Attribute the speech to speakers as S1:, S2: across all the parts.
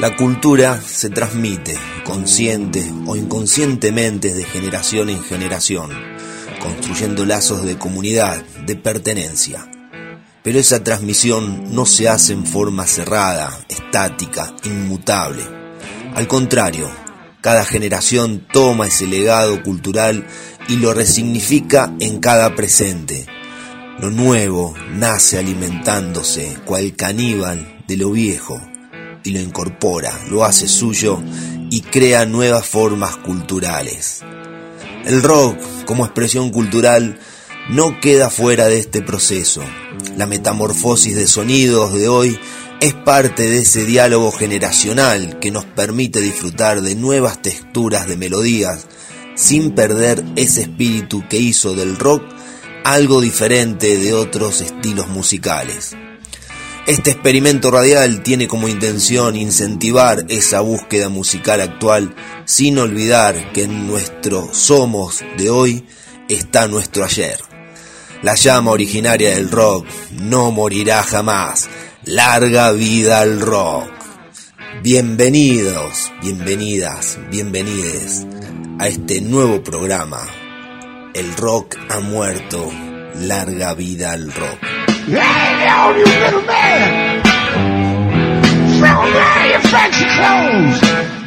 S1: La cultura se transmite, consciente o inconscientemente, de generación en generación, construyendo lazos de comunidad, de pertenencia. Pero esa transmisión no se hace en forma cerrada, estática, inmutable. Al contrario, cada generación toma ese legado cultural y lo resignifica en cada presente. Lo nuevo nace alimentándose, cual caníbal, de lo viejo, y lo incorpora, lo hace suyo y crea nuevas formas culturales. El rock, como expresión cultural, no queda fuera de este proceso. La metamorfosis de sonidos de hoy es parte de ese diálogo generacional que nos permite disfrutar de nuevas texturas de melodías sin perder ese espíritu que hizo del rock algo diferente de otros estilos musicales. Este experimento radial tiene como intención incentivar esa búsqueda musical actual, sin olvidar que en nuestro somos de hoy está nuestro ayer. La llama originaria del rock no morirá jamás. Larga vida al rock. Bienvenidos, bienvenidas, bienvenides a este nuevo programa. El rock ha muerto. Larga vida al rock.
S2: Hey, all you little man, throw away your fancy clothes.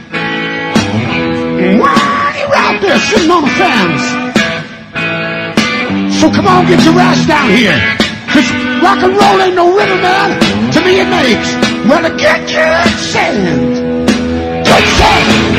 S2: Why you out there sitting on the fence? So come on, get your ass down here. Cause rock and roll ain't no rhythm, man. To me it makes, well, to get you sand. Good sand.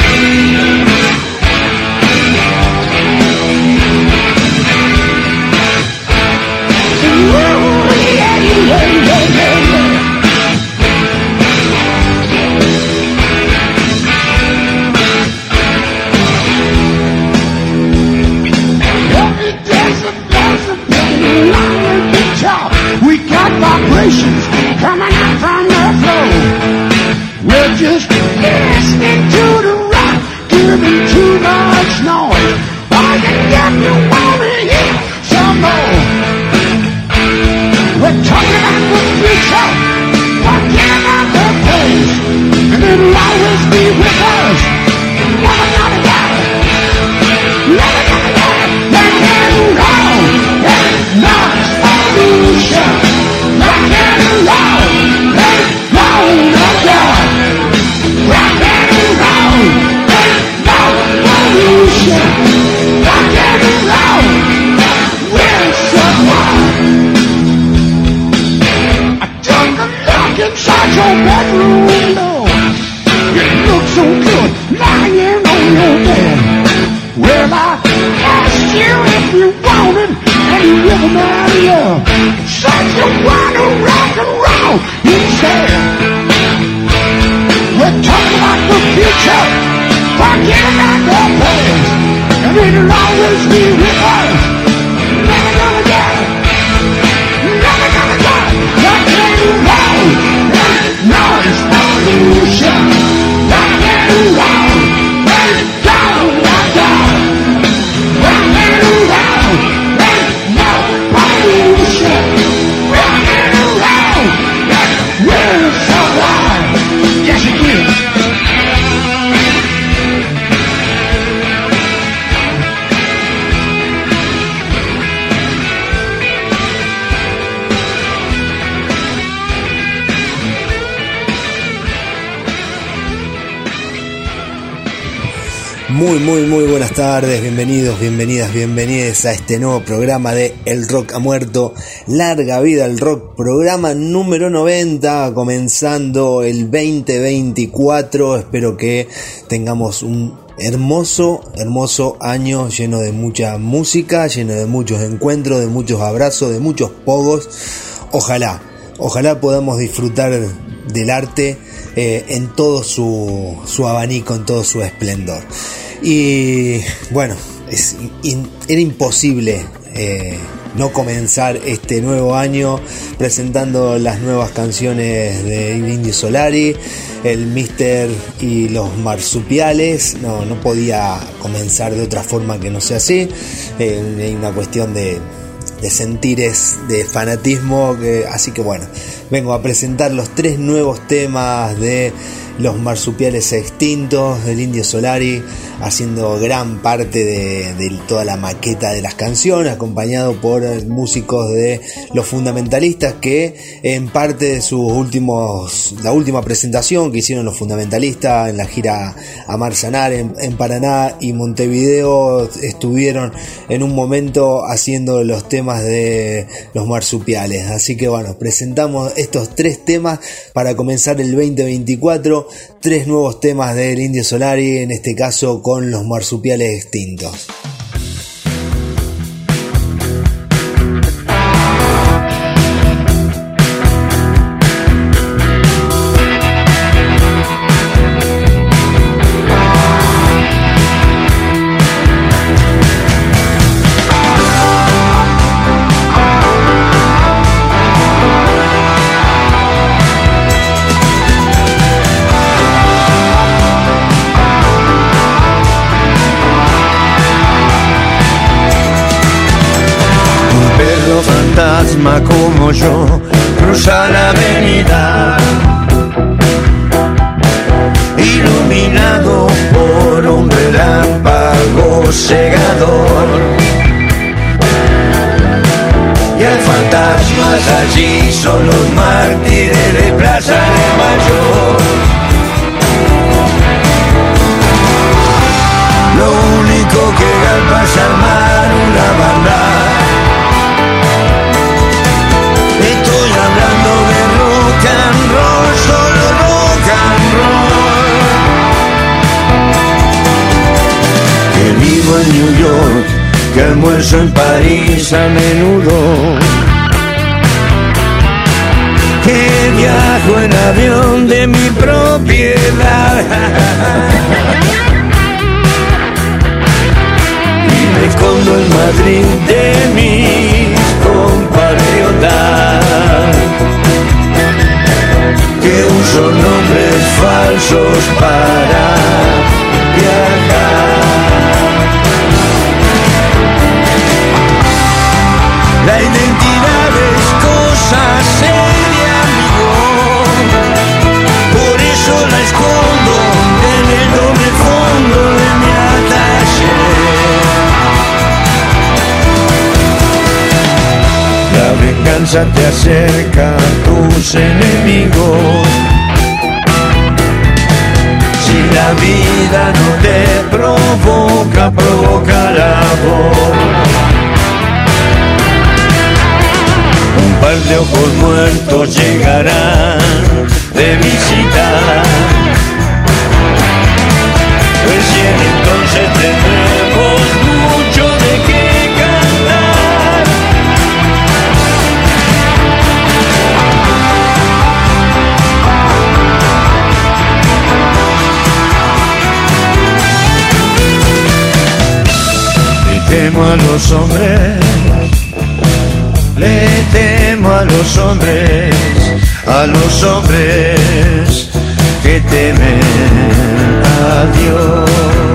S2: We got vibrations coming out from the floor. We're just listening to the rock, giving too much noise. I can get you wanna hear some more. We're talking about the future, forgetting about the past, and it'll always be with us. Never gonna die, never gonna die. Rock and roll, there's no solution. Rock and roll, there's no God. Rock and roll, there's no solution. Rock and roll, we're someone. Inside your bedroom window, it looks so good lying on your bed. Well, I asked you if you wanted any rhythm out of you. Said you want to rock and roll instead. We're talking about the future, forgetting about the past, and it'll always be with us. Never gonna die, never gonna die. Rock and roll. No solution. Rock and roll, there's no God. Rock and roll, there's no pollution. Rock and roll, we're so alive. Yes, it is.
S1: Muy buenas tardes, bienvenidos, bienvenidas, bienvenides a este nuevo programa de El Rock ha muerto, larga vida al rock, programa número 90, comenzando el 2024, espero que tengamos un hermoso año lleno de mucha música, lleno de muchos encuentros, de muchos abrazos, de muchos pogos, ojalá podamos disfrutar del arte en todo su abanico, en todo su esplendor. Y bueno, era imposible no comenzar este nuevo año presentando las nuevas canciones de Indio Solari, el Mister y los Marsupiales. No podía comenzar de otra forma que no sea así. Hay una cuestión de sentires, de fanatismo, así que bueno, vengo a presentar los 3 nuevos temas de Los Marsupiales Extintos, del Indio Solari, haciendo gran parte de toda la maqueta de las canciones, acompañado por músicos de Los Fundamentalistas, que en parte de la última presentación que hicieron Los Fundamentalistas en la gira Amar Sanar en Paraná y Montevideo, estuvieron en un momento haciendo los temas de Los Marsupiales. Así que bueno, presentamos estos 3 temas para comenzar el 2024, 3 nuevos temas del Indio Solari, en este caso con Los Marsupiales Extintos.
S3: Fantasma como yo cruza la avenida, iluminado por un relámpago cegador, y hay fantasmas allí, son los mártires de Plaza de Mayo. Lo único que galpa es armar una banda. Estoy hablando de rock and roll, solo rock and roll. Que vivo en New York, que almuerzo en París a menudo, que viajo en avión de mi propiedad y me escondo en Madrid de mis compatriotas, que uso nombres falsos para viajar. La identidad es cosa seria, amigo, por eso la escondo en el doble fondo de mi ataché. La venganza te acerca a tus enemigos. Si la vida no te provoca, provocará vos. Un par de ojos muertos llegarán de visita. Recién entonces tendremos mucho de qué cantar. Le temo a los hombres, le temo a los hombres que temen a Dios.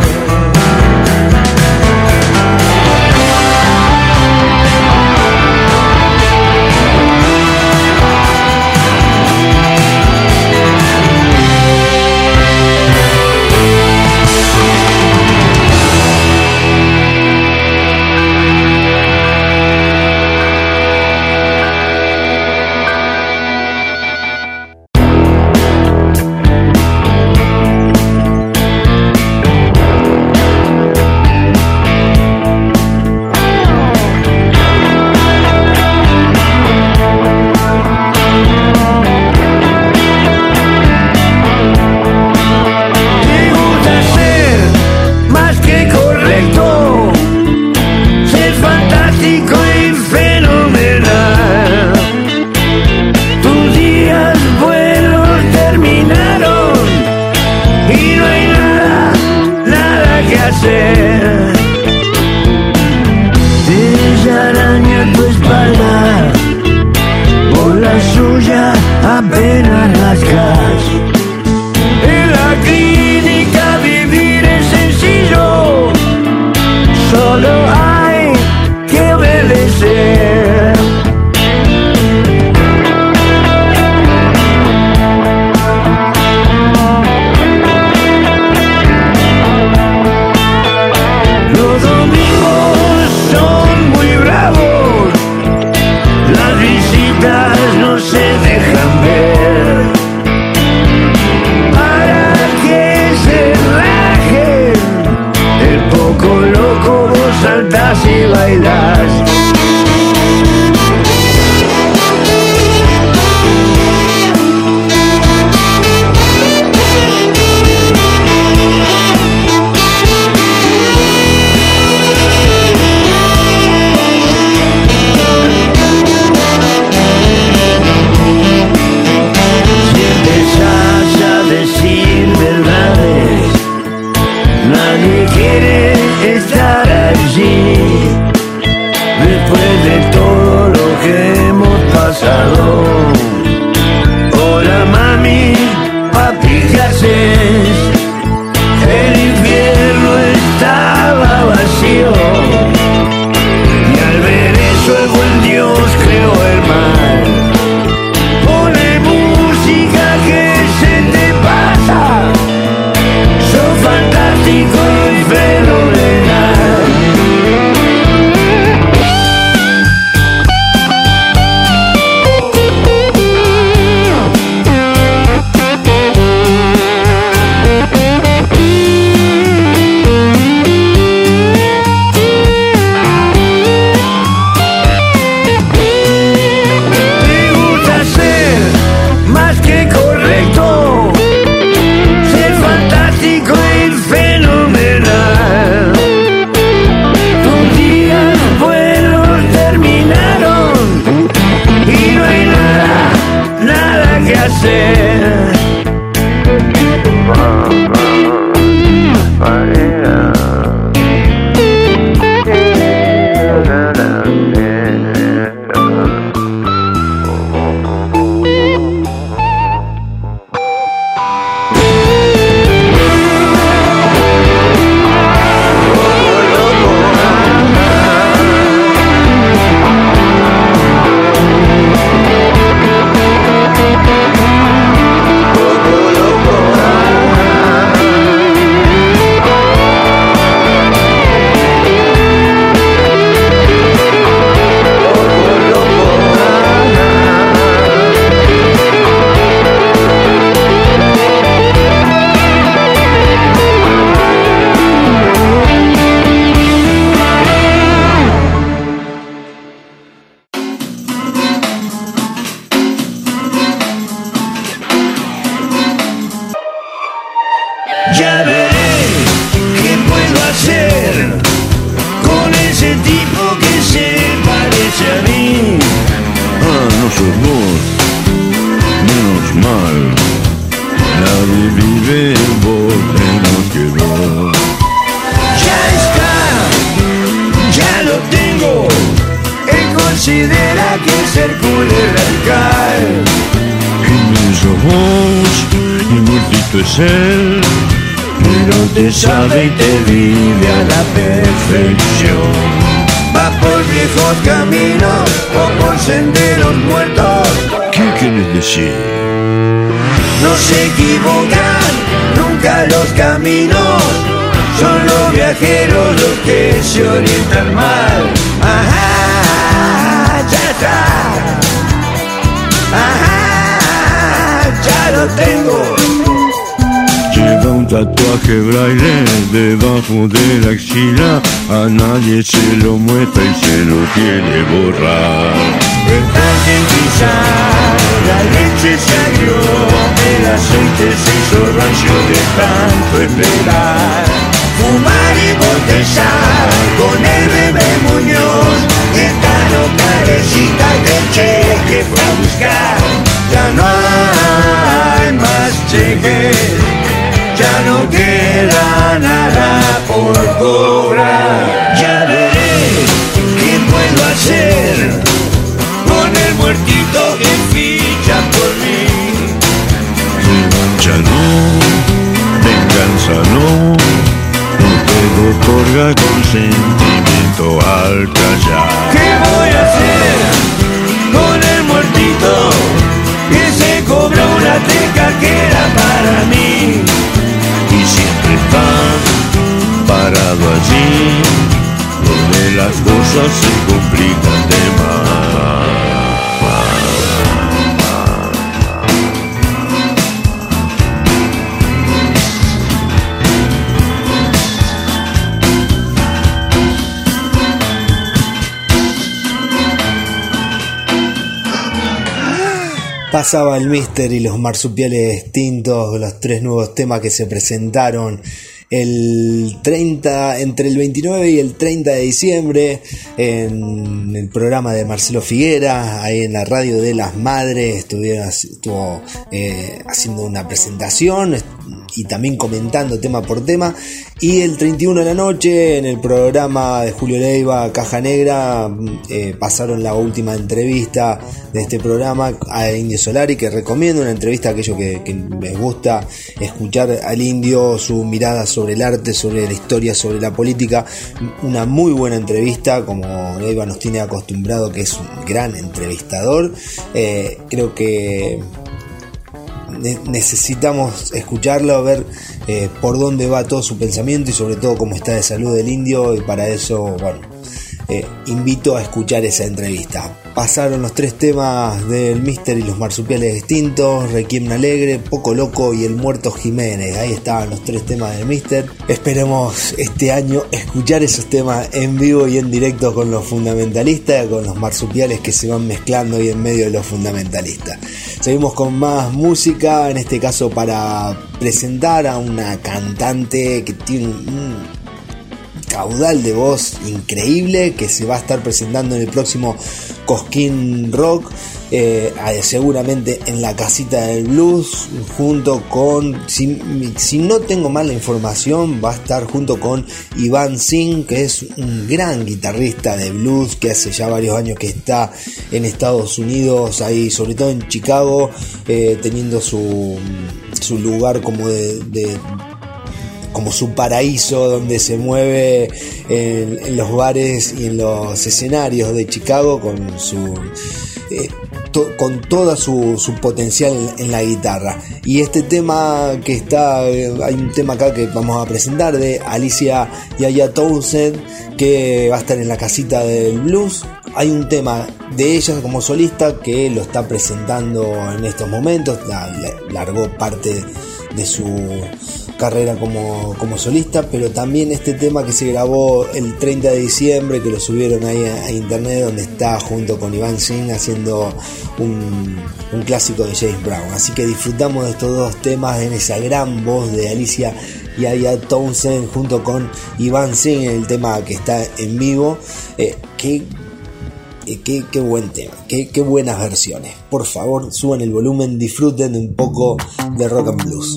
S3: Apenas rascas. En la clínica vivir es sencillo, solo hay que obedecer. danzas y bailas. Nadie quiere estar allí después de todo lo que hemos pasado. Hola mami, papi, ¿qué haces? El infierno estaba vacío y al ver eso el buen Dios creó el mal. Pone música que se te pasa. Fantástico y fenomenal. Te gusta ser más que correcto, ser fantástico y fenomenal. Tus días buenos terminaron y no hay nada que hacer. Ya veré qué puedo hacer con ese tipo que se parece a mí.
S4: Ah, no sos vos. Menos mal. Nadie vive en vos menos que vos.
S3: Ya está, ya lo tengo. Él considera que es Hércules radical.
S4: Inmenso vos y muertito es él.
S3: Pero te sabe y te vive a la perfección. Va por viejos caminos o por senderos muertos.
S4: ¿Qué quieres decir?
S3: No se equivocan nunca los caminos. Son los viajeros los que se orientan mal. Ajá, ya está. Ajá, ya lo tengo.
S4: Lleva un tatuaje braille debajo de la axila. A nadie se lo muestra y se lo quiere borrar.
S3: Está sin pisar, la leche se agrió, el aceite se hizo rancio de tanto esperar. Fumar y botezar con el bebé Muñoz, esta nota carecita del cheque fue a buscar. Ya no hay más cheques, ya no queda nada por cobrar. Ya veré qué puedo hacer con el muertito que ficha por mí.
S4: Revancha no, venganza no. No puedo otorgar consentimiento al callar.
S3: ¿Qué voy a hacer con el muertito que se cobró una teca que era para mí?
S4: Y siempre está parado allí, donde las cosas se complican de más.
S1: Pasaba el Mister y los marsupiales tintos, los 3 nuevos temas que se presentaron entre el 29 y el 30 de diciembre en el programa de Marcelo Figuera, ahí en la radio de las Madres. Estuvo haciendo una presentación y también comentando tema por tema. Y el 31 de la noche en el programa de Julio Leiva, Caja Negra, pasaron la última entrevista de este programa a Indio Solari, que recomiendo una entrevista a aquellos que les gusta escuchar al Indio, su mirada sobre el arte, sobre la historia, sobre la política. Una muy buena entrevista, como Leiva nos tiene acostumbrado, que es un gran entrevistador. Creo que necesitamos escucharlo, ver por dónde va todo su pensamiento y sobre todo cómo está de salud el Indio, y para eso, bueno, invito a escuchar esa entrevista. Pasaron los 3 temas del Mister y los marsupiales distintos, Requiem Alegre, Poco Loco y El Muerto Jiménez. Ahí estaban los 3 temas del Mister. Esperemos este año escuchar esos temas en vivo y en directo con los fundamentalistas, con los marsupiales que se van mezclando ahí en medio de los fundamentalistas. Seguimos con más música, en este caso para presentar a una cantante que tiene un caudal de voz increíble, que se va a estar presentando en el próximo Cosquín Rock, seguramente en la Casita del Blues, junto con, si no tengo mal la información, va a estar junto con Iván Singh, que es un gran guitarrista de blues que hace ya varios años que está en Estados Unidos, ahí sobre todo en Chicago, teniendo su lugar como como su paraíso, donde se mueve en los bares y en los escenarios de Chicago con toda su potencial en la guitarra. Y este tema que está, hay un tema acá que vamos a presentar de Alicia Yaya Townsend, que va a estar en la Casita del Blues. Hay un tema de ella como solista que lo está presentando en estos momentos, largó parte de su carrera como solista, pero también este tema que se grabó el 30 de diciembre, que lo subieron ahí a internet, donde está junto con Iván Singh haciendo un clásico de James Brown. Así que disfrutamos de estos 2 temas en esa gran voz de Alicia Yaya Townsend junto con Iván Singh, el tema que está en vivo. Qué buen tema, qué buenas versiones. Por favor, suban el volumen, disfruten de un poco de rock and blues.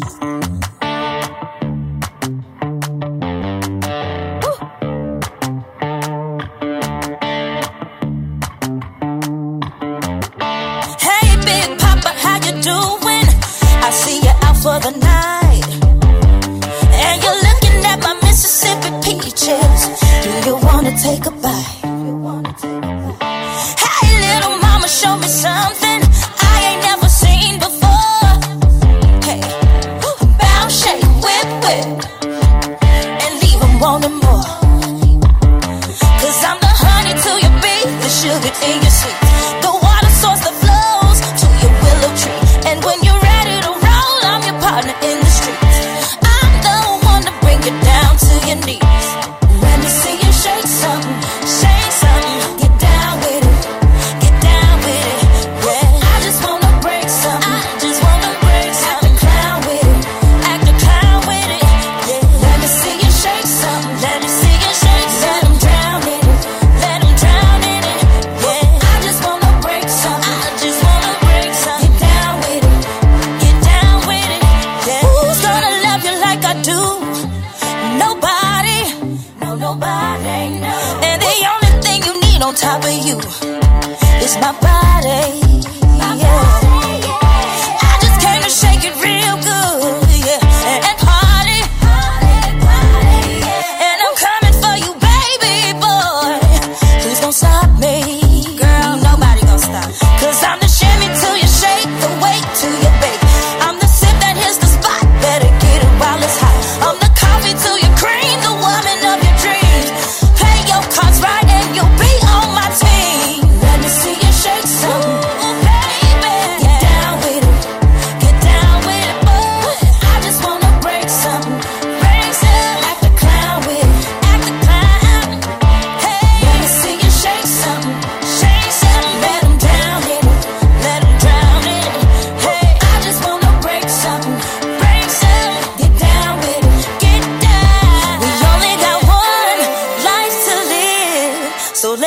S5: Take a bite. Hey, little mama, show me something I ain't never seen before. Hey, bounce, shake, whip, and leave 'em wanting more. 'Cause I'm the honey to your bee, the sugar in your sweet, the water source that flows to your willow tree. And when you're ready to roll, I'm your partner in the streets. I'm the one to bring you down to your knees. Let me see you shake something, shake something. Get down with it, yeah. I just wanna break something, act a clown with it, yeah. Let me see you shake something, let them drown in it, yeah. I just wanna break something, get down with it, yeah. Who's gonna love you like I do? Nobody. And the only thing you need on top of you is my body, yeah. I just came to shake it real good, yeah, and party, yeah. And I'm coming for you, baby boy. Please don't stop me, girl, nobody gonna stop. 'Cause I'm the shimmy to your shake, the weight to your bake. I'm the sip that hits the spot, better get it while it's hot. I'm the coffee to your cream, the woman of your dreams. Play your cards right and you'll be on my team. Let me see you shake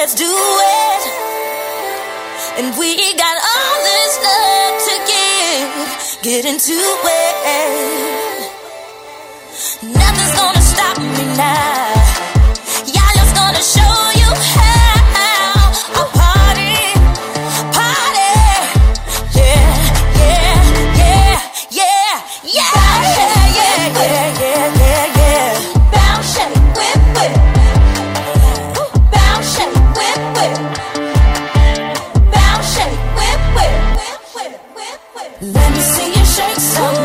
S5: let's do it. And we got all this love to give. Get into it. Nothing's gonna stop me now. Y'all just gonna show you how. A party, party. Yeah, yeah, yeah, yeah, yeah, yeah, yeah, yeah, yeah, yeah. Bounce, shake, whip, whip. Bounce, shake, whip, whip. Bounce, shake, whip, whip. Let me see you shake some.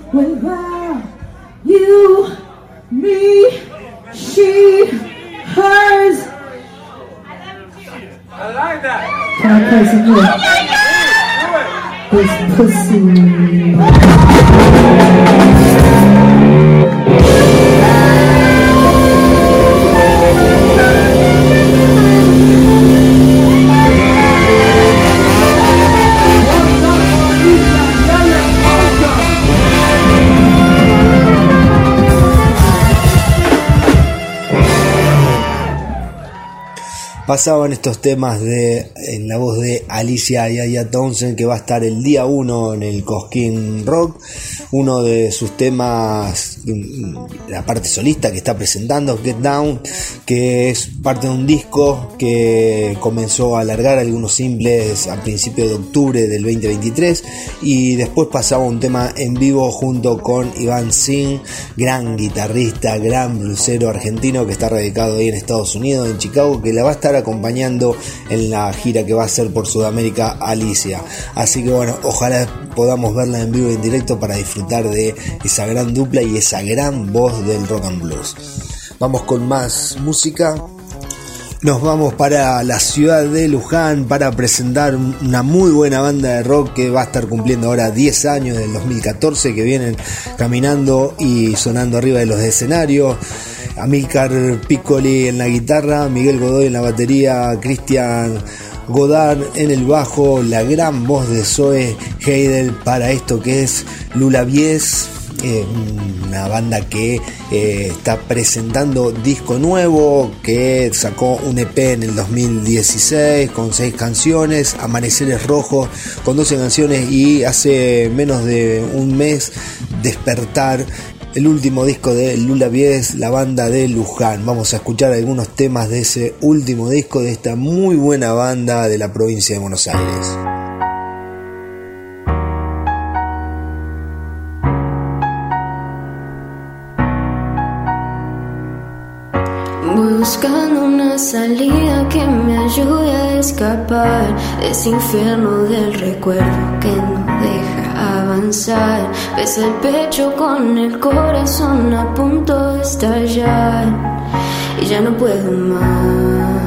S2: without you, me, she, hers.
S6: I like that.
S2: Can I play some more? This pussy.
S1: Pasaban estos temas en la voz de Alicia Yaya Townsend, que va a estar el día 1 en el Cosquín Rock. Uno de sus temas, la parte solista que está presentando, Get Down, que es parte de un disco que comenzó a alargar algunos simples a principios de octubre del 2023, y después pasaba un tema en vivo junto con Iván Singh, gran guitarrista, gran bluesero argentino que está radicado ahí en Estados Unidos, en Chicago, que la va a estar acompañando en la gira que va a hacer por Sudamérica Alicia. Así que bueno, ojalá podamos verla en vivo y en directo para disfrutar de esa gran dupla y esa gran voz del rock and blues. Vamos con más música. Nos vamos para la ciudad de Luján para presentar una muy buena banda de rock que va a estar cumpliendo ahora 10 años del 2014, que vienen caminando y sonando arriba de los escenarios. Amílcar Piccoli en la guitarra, Miguel Godoy en la batería, Cristian Godard en el bajo, la gran voz de Zoe Heidel para esto que es Lulabies, una banda que está presentando disco nuevo, que sacó un EP en el 2016 con 6 canciones, Amaneceres Rojos con 12 canciones, y hace menos de un mes Despertar, el último disco de Lulabies, la banda de Luján. Vamos a escuchar algunos temas de ese último disco de esta muy buena banda de la provincia de Buenos Aires.
S7: Buscando una salida que me ayude a escapar de ese infierno del recuerdo que no deja avanzar. Pesa el pecho con el corazón a punto de estallar y ya no puedo más.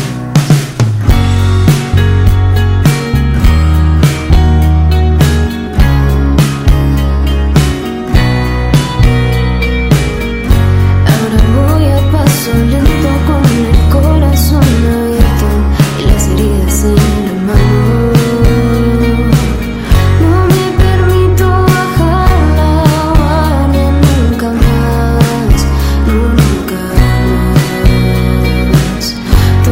S7: Lento con el corazón abierto y las heridas en la mano. No me permito bajar la guardia nunca más, nunca más.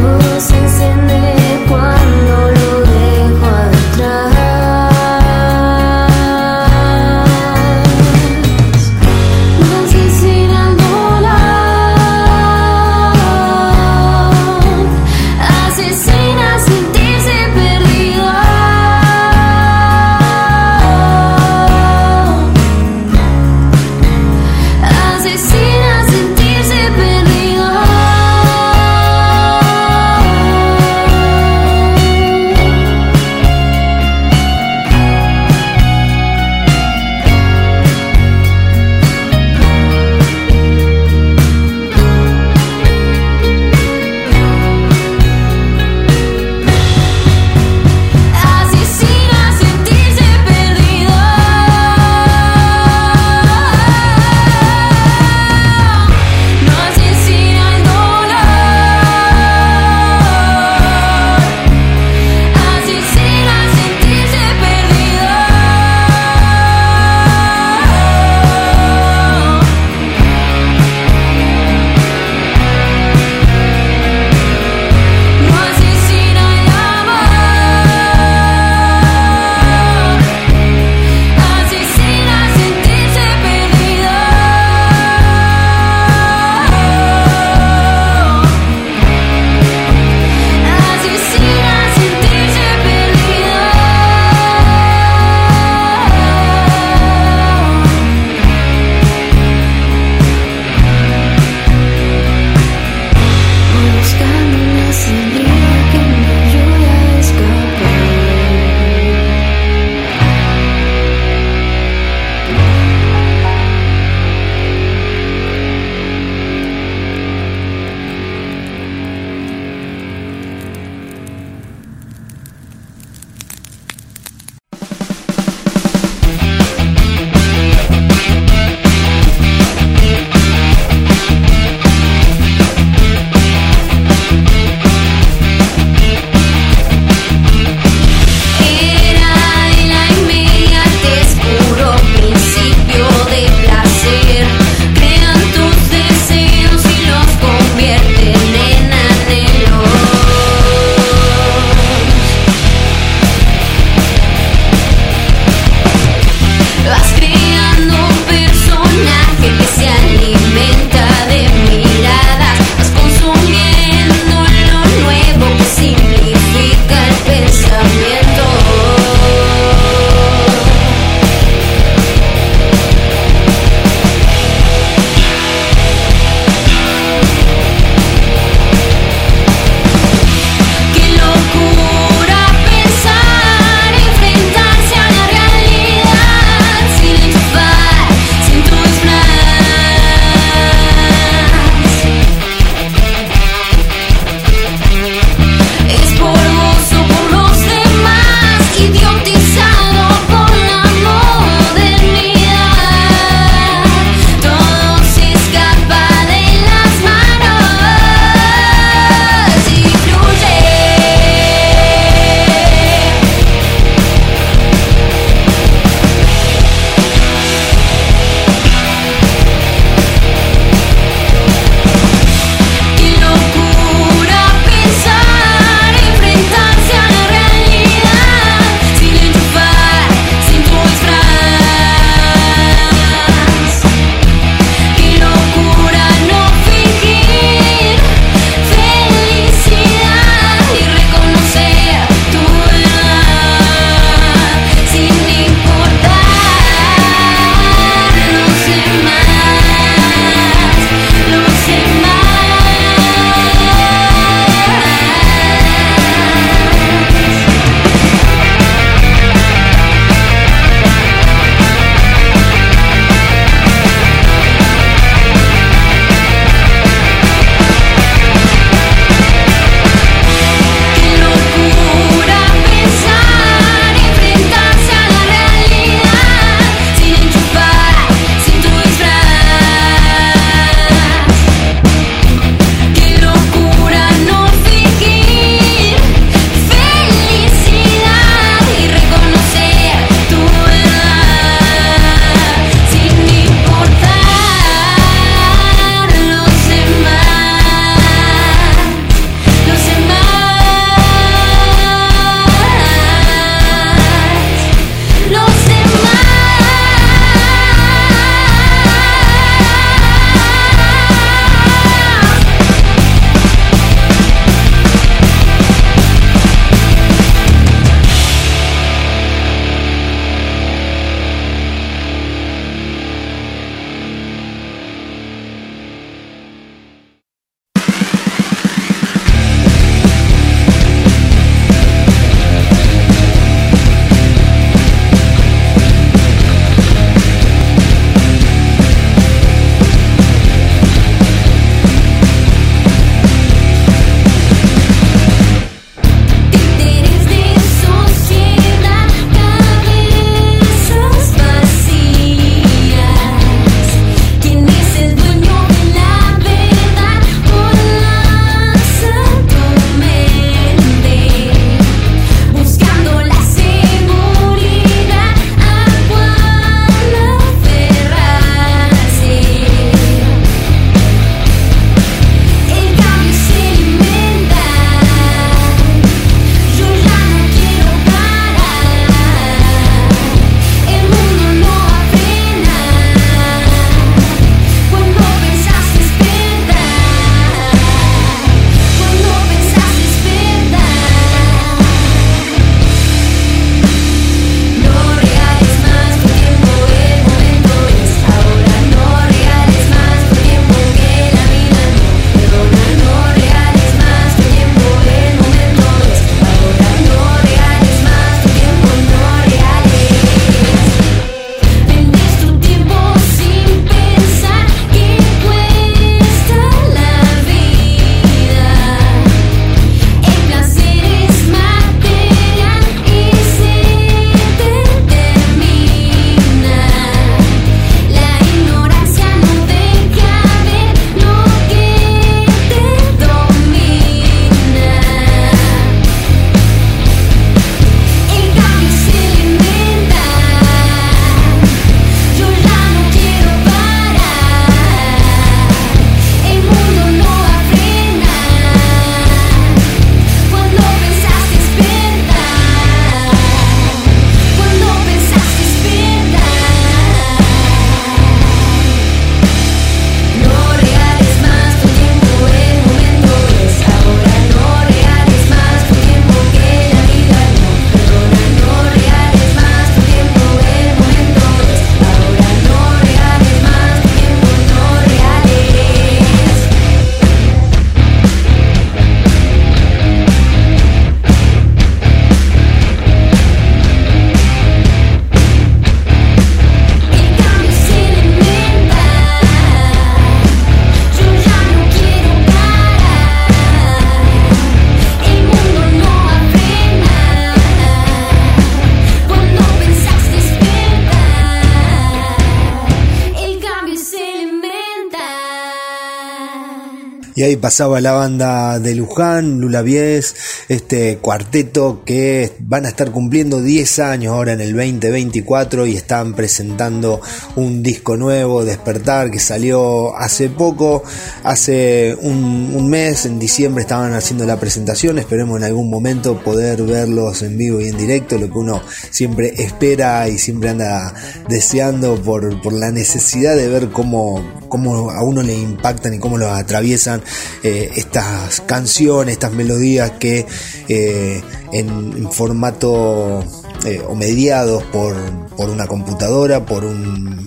S1: Y ahí pasaba la banda de Luján, Lula Vies, este cuarteto que van a estar cumpliendo 10 años ahora en el 2024 y están presentando un disco nuevo, Despertar, que salió hace poco, hace un mes, en diciembre estaban haciendo la presentación. Esperemos en algún momento poder verlos en vivo y en directo, lo que uno siempre espera y siempre anda deseando por la necesidad de ver cómo a uno le impactan y cómo lo atraviesan estas canciones, estas melodías que en formato o mediados por una computadora, por un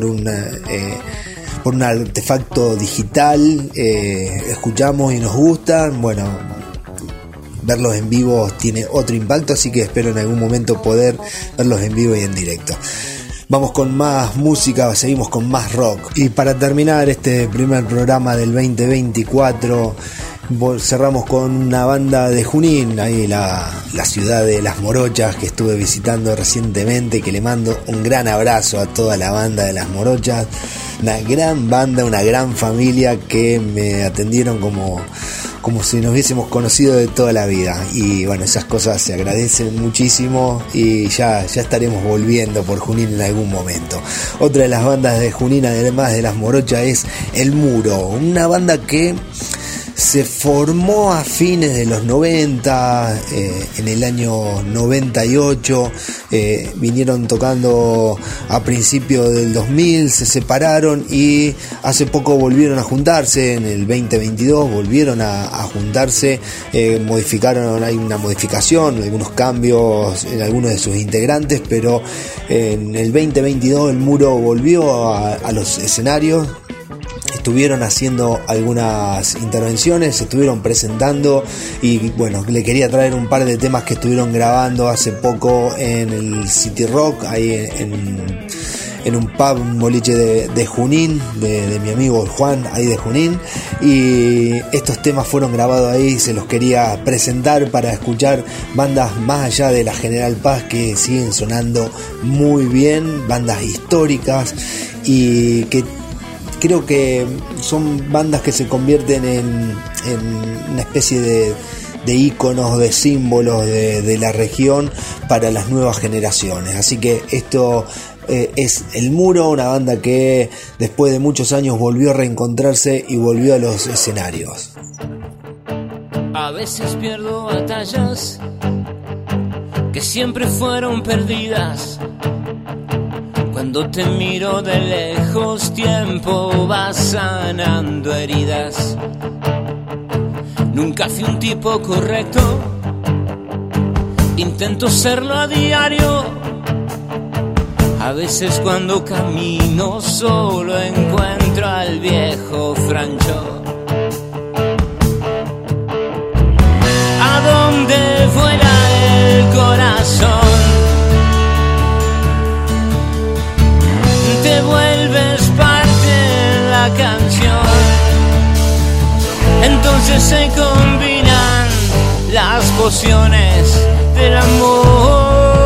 S1: artefacto digital, escuchamos y nos gustan. Bueno, verlos en vivo tiene otro impacto, así que espero en algún momento poder verlos en vivo y en directo. Vamos con más música, seguimos con más rock. Y para terminar este primer programa del 2024, cerramos con una banda de Junín, ahí la ciudad de Las Morochas, que estuve visitando recientemente, que le mando un gran abrazo a toda la banda de Las Morochas. Una gran banda, una gran familia que me atendieron como si nos hubiésemos conocido de toda la vida. Y bueno, esas cosas se agradecen muchísimo y ya estaremos volviendo por Junín en algún momento. Otra de las bandas de Junín, además de Las Morochas, es El Muro, una banda que se formó a fines de los 90, en el año 98, vinieron tocando a principios del 2000, se separaron y hace poco volvieron a juntarse, en el 2022 volvieron a juntarse, modificaron, hay una modificación, algunos cambios en algunos de sus integrantes, pero en el 2022 El Muro volvió a los escenarios. Estuvieron haciendo algunas intervenciones, se estuvieron presentando y bueno, le quería traer un par de temas que estuvieron grabando hace poco en el City Rock, ahí en un pub, un boliche de Junín, de mi amigo Juan, ahí de Junín, y estos temas fueron grabados ahí, se los quería presentar para escuchar bandas más allá de la General Paz que siguen sonando muy bien, bandas históricas y que creo que son bandas que se convierten en una especie de íconos, de símbolos de la región para las nuevas generaciones. Así que esto es El Muro, una banda que después de muchos años volvió a reencontrarse y volvió a los escenarios.
S6: A veces pierdo batallas que siempre fueron perdidas. Cuando te miro de lejos, tiempo va sanando heridas. Nunca fui un tipo correcto, intento serlo a diario. A veces cuando camino solo encuentro al viejo Francho. ¿A dónde vuela el corazón? Te vuelves parte de la canción. Entonces se combinan las pociones del amor.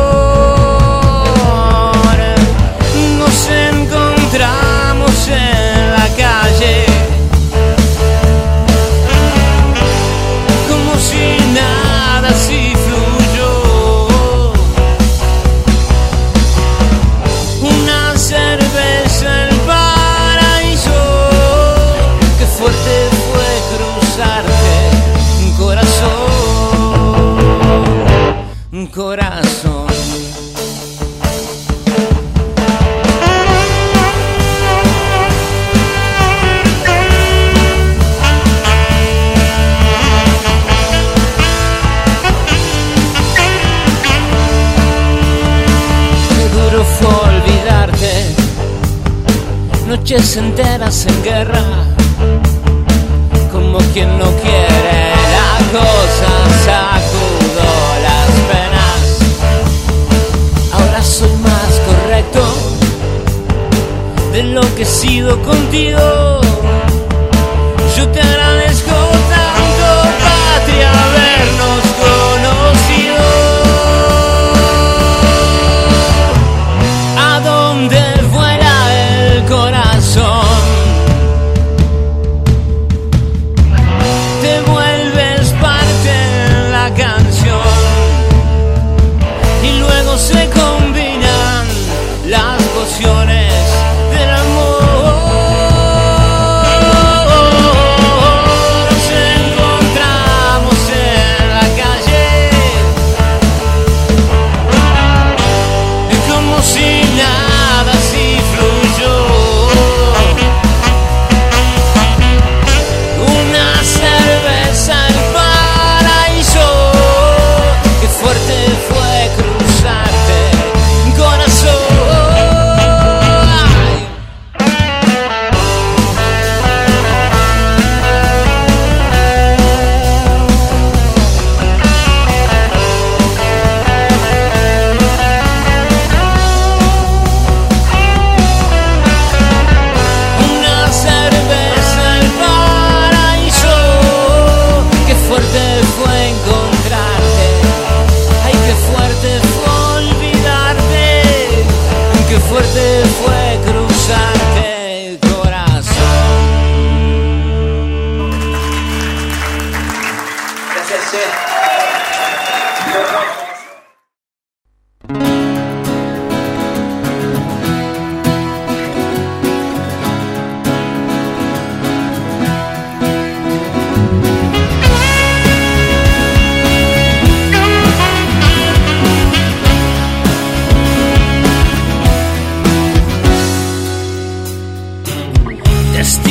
S6: Nos encontramos en la calle, como si nada así fluyó. Una cerveza en el paraíso, qué fuerte fue cruzarte un corazón. Fue olvidarte, noches enteras en guerra, como quien no quiere la cosa, sacudo las penas. Ahora soy más correcto de lo que he sido contigo. Yo te agradezco tanto, patria, habernos conocido. ¿A dónde vuela el corazón?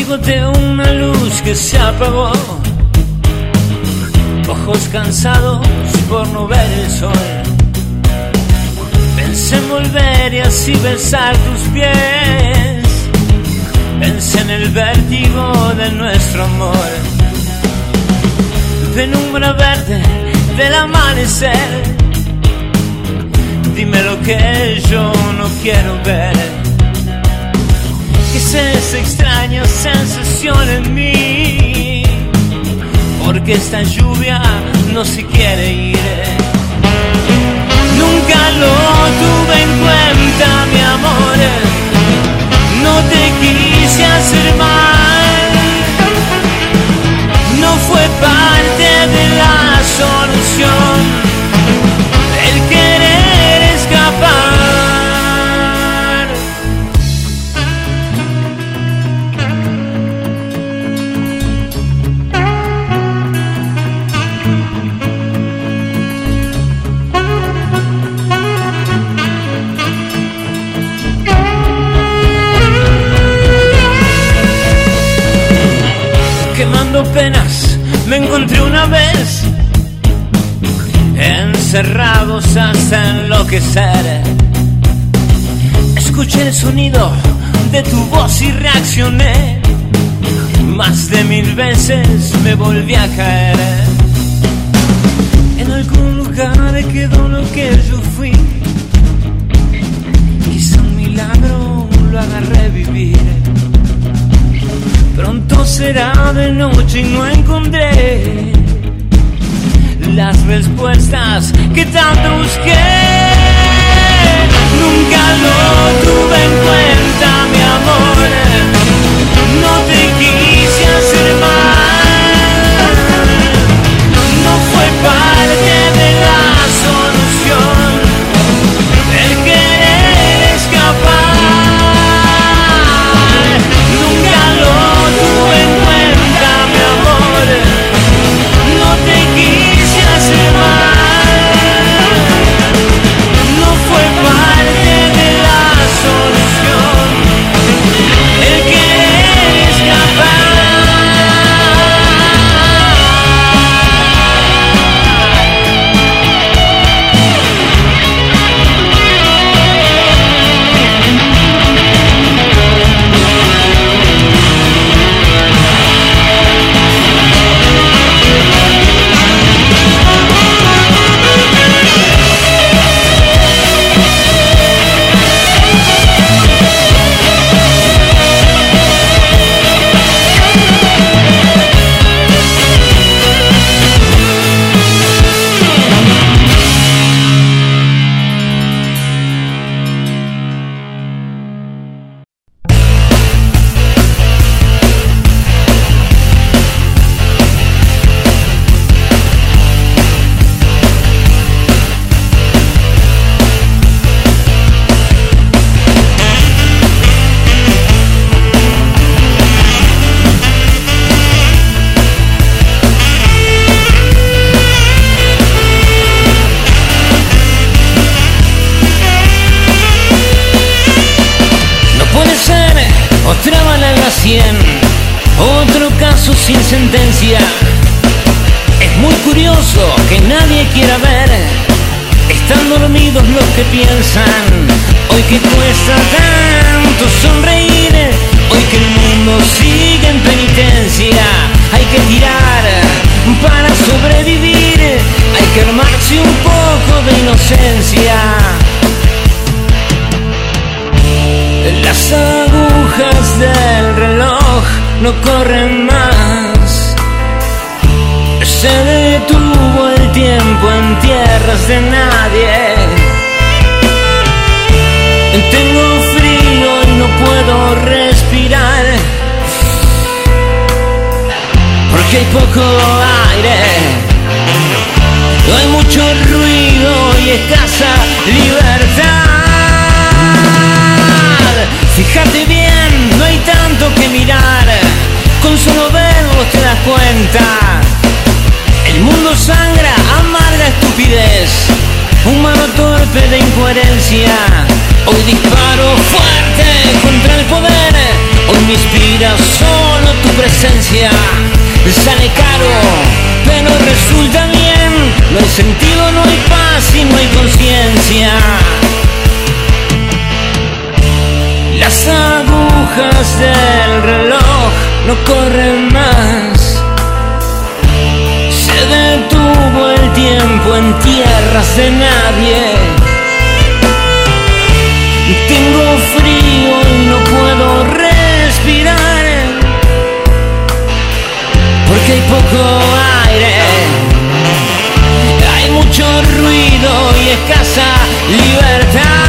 S6: Hijos de una luz que se apagó, ojos cansados por no ver el sol. Pensé en volver y así besar tus pies. Pensé en el vértigo de nuestro amor. Penumbra verde del amanecer. Dime lo que yo no quiero ver. ¿Qué es esa extraña sensación en mí? Porque esta lluvia no se quiere ir. Nunca lo tuve en cuenta, mi amor. No te quise hacer mal. No fue parte de la solución el querer escapar. Quemando penas me encontré una vez, encerrados hasta enloquecer. Escuché el sonido de tu voz y reaccioné. Más de 1000 veces me volví a caer. En algún lugar quedó lo que yo fui. Quizá un milagro lo haga revivir. Pronto será de noche y no encontré las respuestas que tanto busqué. Nunca lo tuve en cuenta, mi amor. No te quise hacer mal. No fue parte de la solución el querer escapar. Nunca lo tuve en cuenta, mi amor. No te quise hacer mal. No fue parte de la solución el querer escapar. Otra bala en la 100, otro caso sin sentencia. Es muy curioso que nadie quiera ver. Están dormidos los que piensan. Hoy que cuesta tanto sonreír, hoy que el mundo sigue en penitencia. Hay que tirar para sobrevivir, hay que armarse un poco de inocencia. Las agujas del reloj no corren más. Se detuvo el tiempo en tierras de nadie. Tengo frío y no puedo respirar, porque hay poco aire. Hay mucho ruido y escasa libertad. Fíjate bien, no hay tanto que mirar. Con solo verlos te das cuenta. El mundo sangra, amarga estupidez. Un mano torpe de incoherencia. Hoy disparo fuerte contra el poder. Hoy me inspira solo tu presencia sale caro, pero resulta bien. No hay sentido, no hay paz y no hay conciencia. Las agujas del reloj no corren más. Se detuvo el tiempo en tierras de nadie. Tengo frío y no puedo respirar, porque hay poco aire, hay mucho ruido y escasa libertad.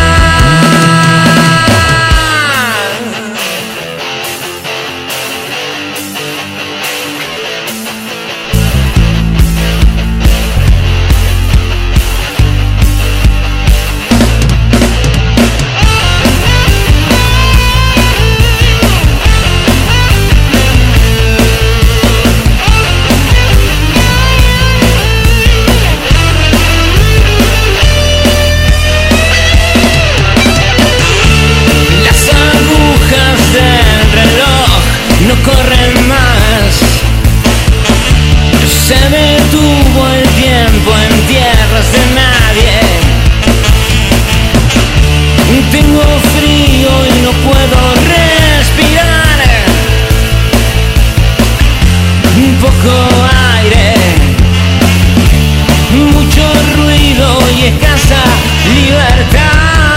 S6: No corren más. Se detuvo el tiempo en tierras de nadie. Tengo frío y no puedo respirar. Un poco aire, mucho ruido y escasa libertad.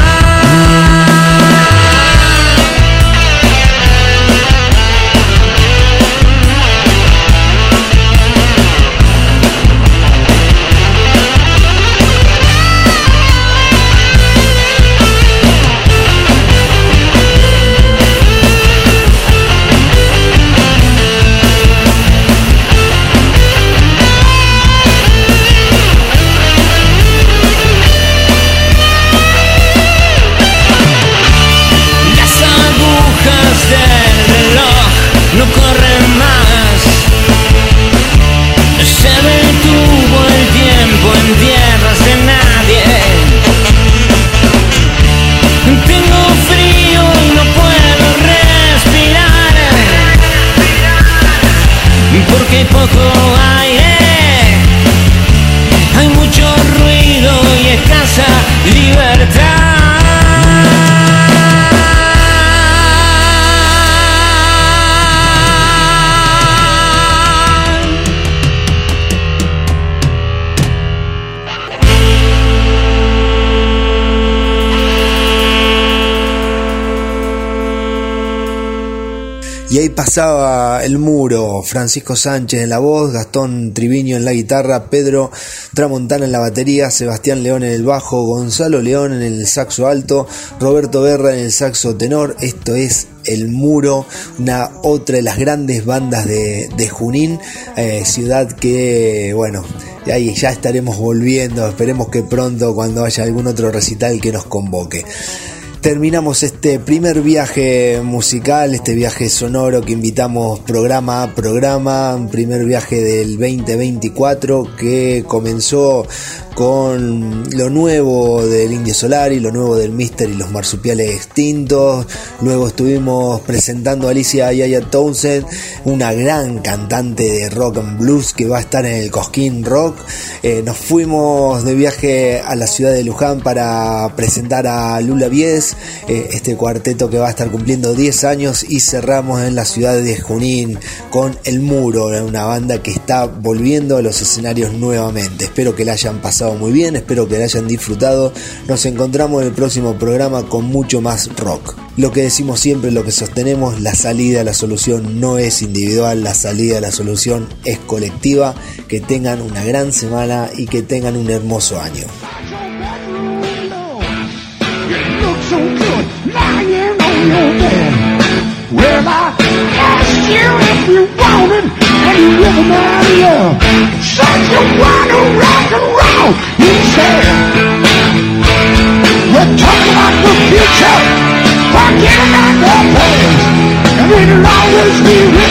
S6: No corren más. Se detuvo el tiempo en tierras de nadie. Tengo frío y no puedo respirar, porque hay poco aire, hay mucho ruido y escasa libertad.
S1: Y ahí pasaba El Muro, Francisco Sánchez en la voz, Gastón Triviño en la guitarra, Pedro Tramontana en la batería, Sebastián León en el bajo, Gonzalo León en el saxo alto, Roberto Berra en el saxo tenor. Esto es El Muro, otra de las grandes bandas de Junín, ciudad que, bueno, ahí ya estaremos volviendo, esperemos que pronto, cuando haya algún otro recital, que nos convoque. Terminamos este primer viaje musical, este viaje sonoro que invitamos programa a programa, un primer viaje del 2024 que comenzó con lo nuevo del Indio Solari, lo nuevo del Mister y los Marsupiales Extintos. Luego estuvimos presentando a Alicia Yaya Townsend, una gran cantante de rock and blues que va a estar en el Cosquín Rock. Nos fuimos de viaje a la ciudad de Luján para presentar a Lula Vies, este cuarteto que va a estar cumpliendo 10 años, y cerramos en la ciudad de Junín con El Muro, una banda que está volviendo a los escenarios nuevamente. Espero que la hayan pasado muy bien, espero que la hayan disfrutado. Nos encontramos en el próximo programa con mucho más rock. Lo que decimos siempre, lo que sostenemos: la salida a la solución no es individual, la salida a la solución es colectiva. Que tengan una gran semana y que tengan un hermoso año.
S2: So good, lying on your bed. Well, I asked you if you wanted any rhythm out of love. Said you want to rock and roll instead. We're talking about the future, forget about the past, and it'll always be